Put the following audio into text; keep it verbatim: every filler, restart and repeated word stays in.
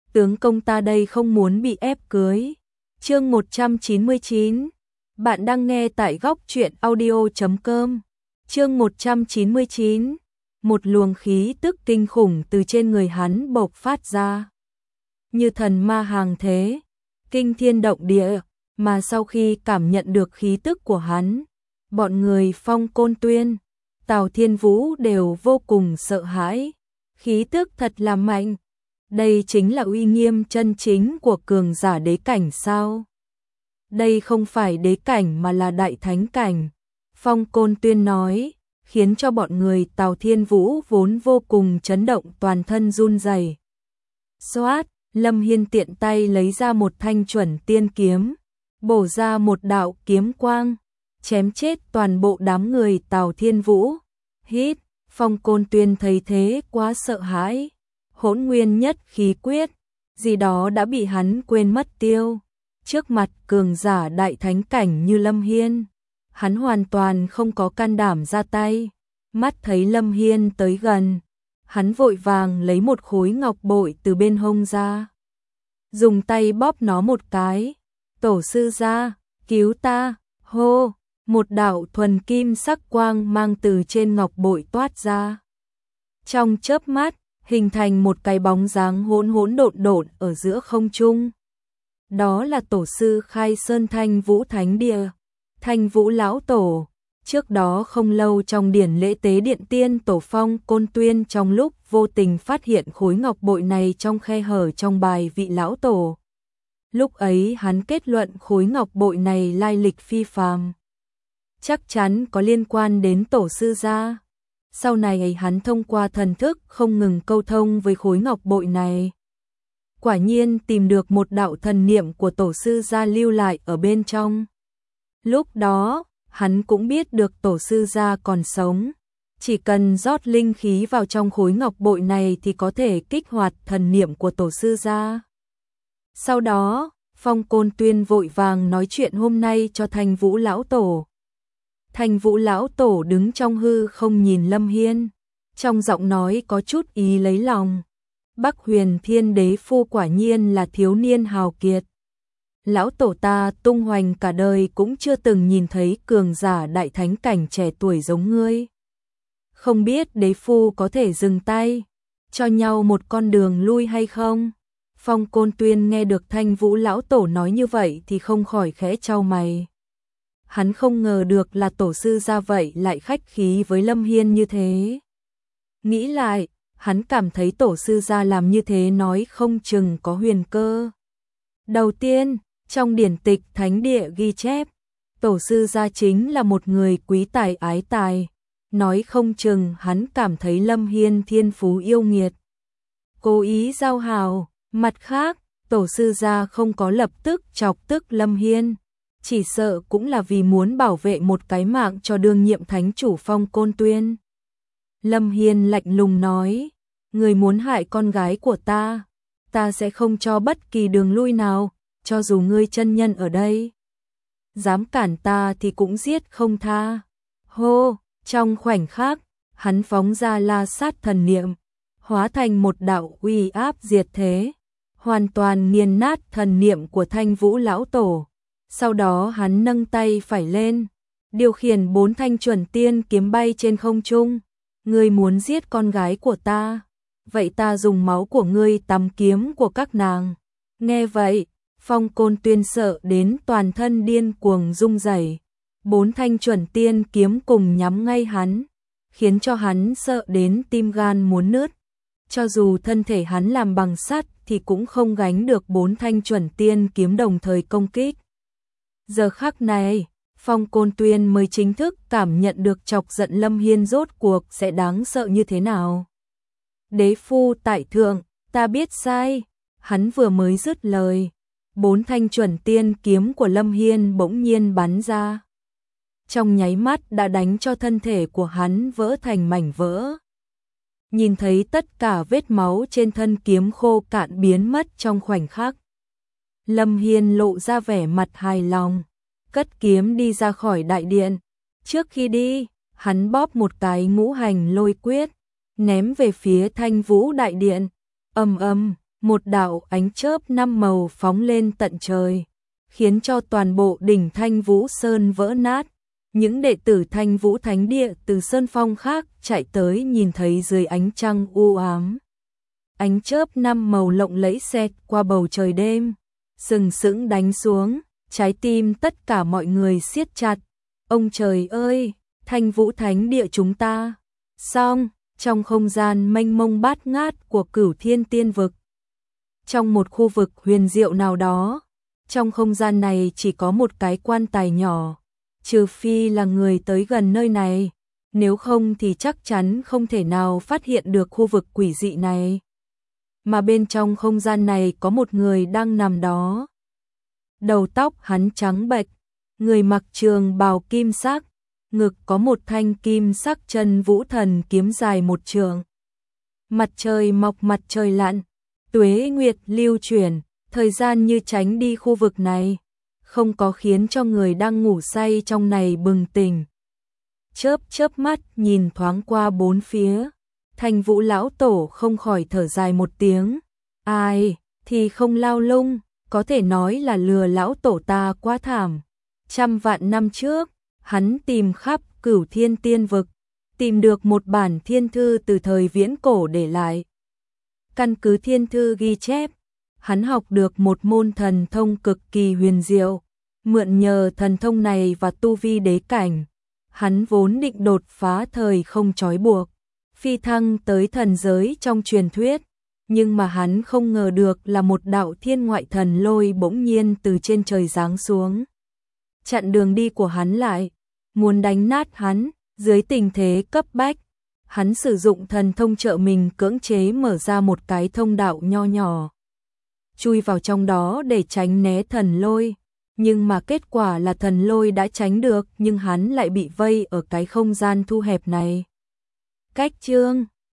tướng công ta đây không muốn bị ép cưới. Chương một trăm chín mươi chín. Bạn đang nghe tại góc truyện audio chấm com. Chương một trăm chín mươi chín. Một luồng khí tức kinh khủng từ trên người hắn bộc phát ra, như thần ma hàng thế, kinh thiên động địa, mà sau khi cảm nhận được khí tức của hắn, bọn người Phong Côn Tuyên, Tào Thiên Vũ đều vô cùng sợ hãi. Khí tức thật là mạnh. Đây chính là uy nghiêm chân chính của cường giả đế cảnh sao? Đây không phải đế cảnh mà là đại thánh cảnh. Phong Côn Tuyên nói, khiến cho bọn người Tào Thiên Vũ vốn vô cùng chấn động toàn thân run rẩy. Xoát, Lâm Hiên tiện tay lấy ra một thanh chuẩn tiên kiếm, bổ ra một đạo kiếm quang, chém chết toàn bộ đám người Tào Thiên Vũ. Hít, Phong Côn Tuyên thấy thế quá sợ hãi. Hỗn nguyên nhất khí quyết, gì đó đã bị hắn quên mất tiêu. Trước mặt cường giả đại thánh cảnh như Lâm Hiên, hắn hoàn toàn không có can đảm ra tay. Mắt thấy Lâm Hiên tới gần, hắn vội vàng lấy một khối ngọc bội từ bên hông ra, dùng tay bóp nó một cái. Tổ sư gia, cứu ta, hô, một đạo thuần kim sắc quang mang từ trên ngọc bội toát ra. Trong chớp mắt, hình thành một cái bóng dáng hỗn hỗn độn độn ở giữa không trung. Đó là tổ sư Khai Sơn Thanh Vũ Thánh Địa, Thanh Vũ lão tổ. Trước đó không lâu trong điển lễ tế điện tiên tổ Phong Côn Tuyên trong lúc vô tình phát hiện khối ngọc bội này trong khe hở trong bài vị lão tổ. Lúc ấy hắn kết luận khối ngọc bội này lai lịch phi phàm, chắc chắn có liên quan đến tổ sư gia. Sau này hắn thông qua thần thức không ngừng câu thông với khối ngọc bội này, quả nhiên tìm được một đạo thần niệm của tổ sư gia lưu lại ở bên trong. Lúc đó, hắn cũng biết được tổ sư gia còn sống, chỉ cần rót linh khí vào trong khối ngọc bội này thì có thể kích hoạt thần niệm của tổ sư gia. Sau đó, Phong Côn Tuyên vội vàng nói chuyện hôm nay cho Thanh Vũ lão tổ. Thanh Vũ lão tổ đứng trong hư không nhìn Lâm Hiên, trong giọng nói có chút ý lấy lòng. Bắc Huyền Thiên Đế Phu quả nhiên là thiếu niên hào kiệt. Lão tổ ta tung hoành cả đời cũng chưa từng nhìn thấy cường giả đại thánh cảnh trẻ tuổi giống ngươi. Không biết Đế Phu có thể dừng tay, cho nhau một con đường lui hay không? Phong Côn Tuyên nghe được Thanh Vũ lão tổ nói như vậy thì không khỏi khẽ chau mày. Hắn không ngờ được là tổ sư gia vậy lại khách khí với Lâm Hiên như thế. Nghĩ lại, hắn cảm thấy tổ sư gia làm như thế nói không chừng có huyền cơ. Đầu tiên, trong điển tịch thánh địa ghi chép, tổ sư gia chính là một người quý tài ái tài. Nói không chừng hắn cảm thấy Lâm Hiên thiên phú yêu nghiệt, cố ý giao hảo. Mặt khác, tổ sư gia không có lập tức chọc tức Lâm Hiên, chỉ sợ cũng là vì muốn bảo vệ một cái mạng cho đương nhiệm thánh chủ Phong Côn Tuyên. Lâm Hiên lạnh lùng nói, người muốn hại con gái của ta, ta sẽ không cho bất kỳ đường lui nào, cho dù ngươi chân nhân ở đây. Dám cản ta thì cũng giết không tha. Hô, trong khoảnh khắc, hắn phóng ra la sát thần niệm, hóa thành một đạo uy áp diệt thế, hoàn toàn nghiền nát thần niệm của Thanh Vũ lão tổ. Sau đó hắn nâng tay phải lên, điều khiển bốn thanh chuẩn tiên kiếm bay trên không trung. Ngươi muốn giết con gái của ta, vậy ta dùng máu của ngươi tắm kiếm của các nàng. Nghe vậy, Phong Côn Tuyên sợ đến toàn thân điên cuồng rung rẩy. Bốn thanh chuẩn tiên kiếm cùng nhắm ngay hắn, khiến cho hắn sợ đến tim gan muốn nứt. Cho dù thân thể hắn làm bằng sắt thì cũng không gánh được bốn thanh chuẩn tiên kiếm đồng thời công kích. Giờ khắc này, Phong Côn Tuyên mới chính thức cảm nhận được chọc giận Lâm Hiên rốt cuộc sẽ đáng sợ như thế nào. Đế Phu tại thượng, ta biết sai. Hắn vừa mới dứt lời, bốn thanh chuẩn tiên kiếm của Lâm Hiên bỗng nhiên bắn ra. Trong nháy mắt đã đánh cho thân thể của hắn vỡ thành mảnh vỡ. Nhìn thấy tất cả vết máu trên thân kiếm khô cạn biến mất trong khoảnh khắc, Lâm Hiên lộ ra vẻ mặt hài lòng, cất kiếm đi ra khỏi đại điện. Trước khi đi, hắn bóp một cái ngũ hành lôi quyết, ném về phía Thanh Vũ đại điện. Ầm ầm, một đạo ánh chớp năm màu phóng lên tận trời, khiến cho toàn bộ đỉnh Thanh Vũ Sơn vỡ nát. Những đệ tử Thanh Vũ Thánh Địa từ sơn phong khác chạy tới nhìn thấy dưới ánh trăng u ám. Ánh chớp năm màu lộng lẫy xẹt qua bầu trời đêm, sừng sững đánh xuống, trái tim tất cả mọi người siết chặt. Ông trời ơi, Thanh Vũ Thánh Địa chúng ta. Xong, trong không gian mênh mông bát ngát của Cửu Thiên Tiên Vực, trong một khu vực huyền diệu nào đó, trong không gian này chỉ có một cái quan tài nhỏ, trừ phi là người tới gần nơi này, nếu không thì chắc chắn không thể nào phát hiện được khu vực quỷ dị này. Mà bên trong không gian này có một người đang nằm đó. Đầu tóc hắn trắng bệch, người mặc trường bào kim sắc, ngực có một thanh kim sắc chân vũ thần kiếm dài một trượng. Mặt trời mọc mặt trời lặn, tuế nguyệt lưu chuyển, thời gian như tránh đi khu vực này, không có khiến cho người đang ngủ say trong này bừng tỉnh. Chớp chớp mắt nhìn thoáng qua bốn phía, Thanh Vũ lão tổ không khỏi thở dài một tiếng. Ai thì không lao lung, có thể nói là lừa lão tổ ta quá thảm. Trăm vạn năm trước, hắn tìm khắp Cửu Thiên Tiên Vực, tìm được một bản thiên thư từ thời viễn cổ để lại. Căn cứ thiên thư ghi chép, hắn học được một môn thần thông cực kỳ huyền diệu, mượn nhờ thần thông này và tu vi đế cảnh, hắn vốn định đột phá thời không trói buộc, phi thăng tới thần giới trong truyền thuyết, nhưng mà hắn không ngờ được là một đạo thiên ngoại thần lôi bỗng nhiên từ trên trời giáng xuống, chặn đường đi của hắn lại, muốn đánh nát hắn. Dưới tình thế cấp bách, hắn sử dụng thần thông trợ mình cưỡng chế mở ra một cái thông đạo nho nhỏ, chui vào trong đó để tránh né thần lôi, nhưng mà kết quả là thần lôi đã tránh được, nhưng hắn lại bị vây ở cái không gian thu hẹp này. Cách chương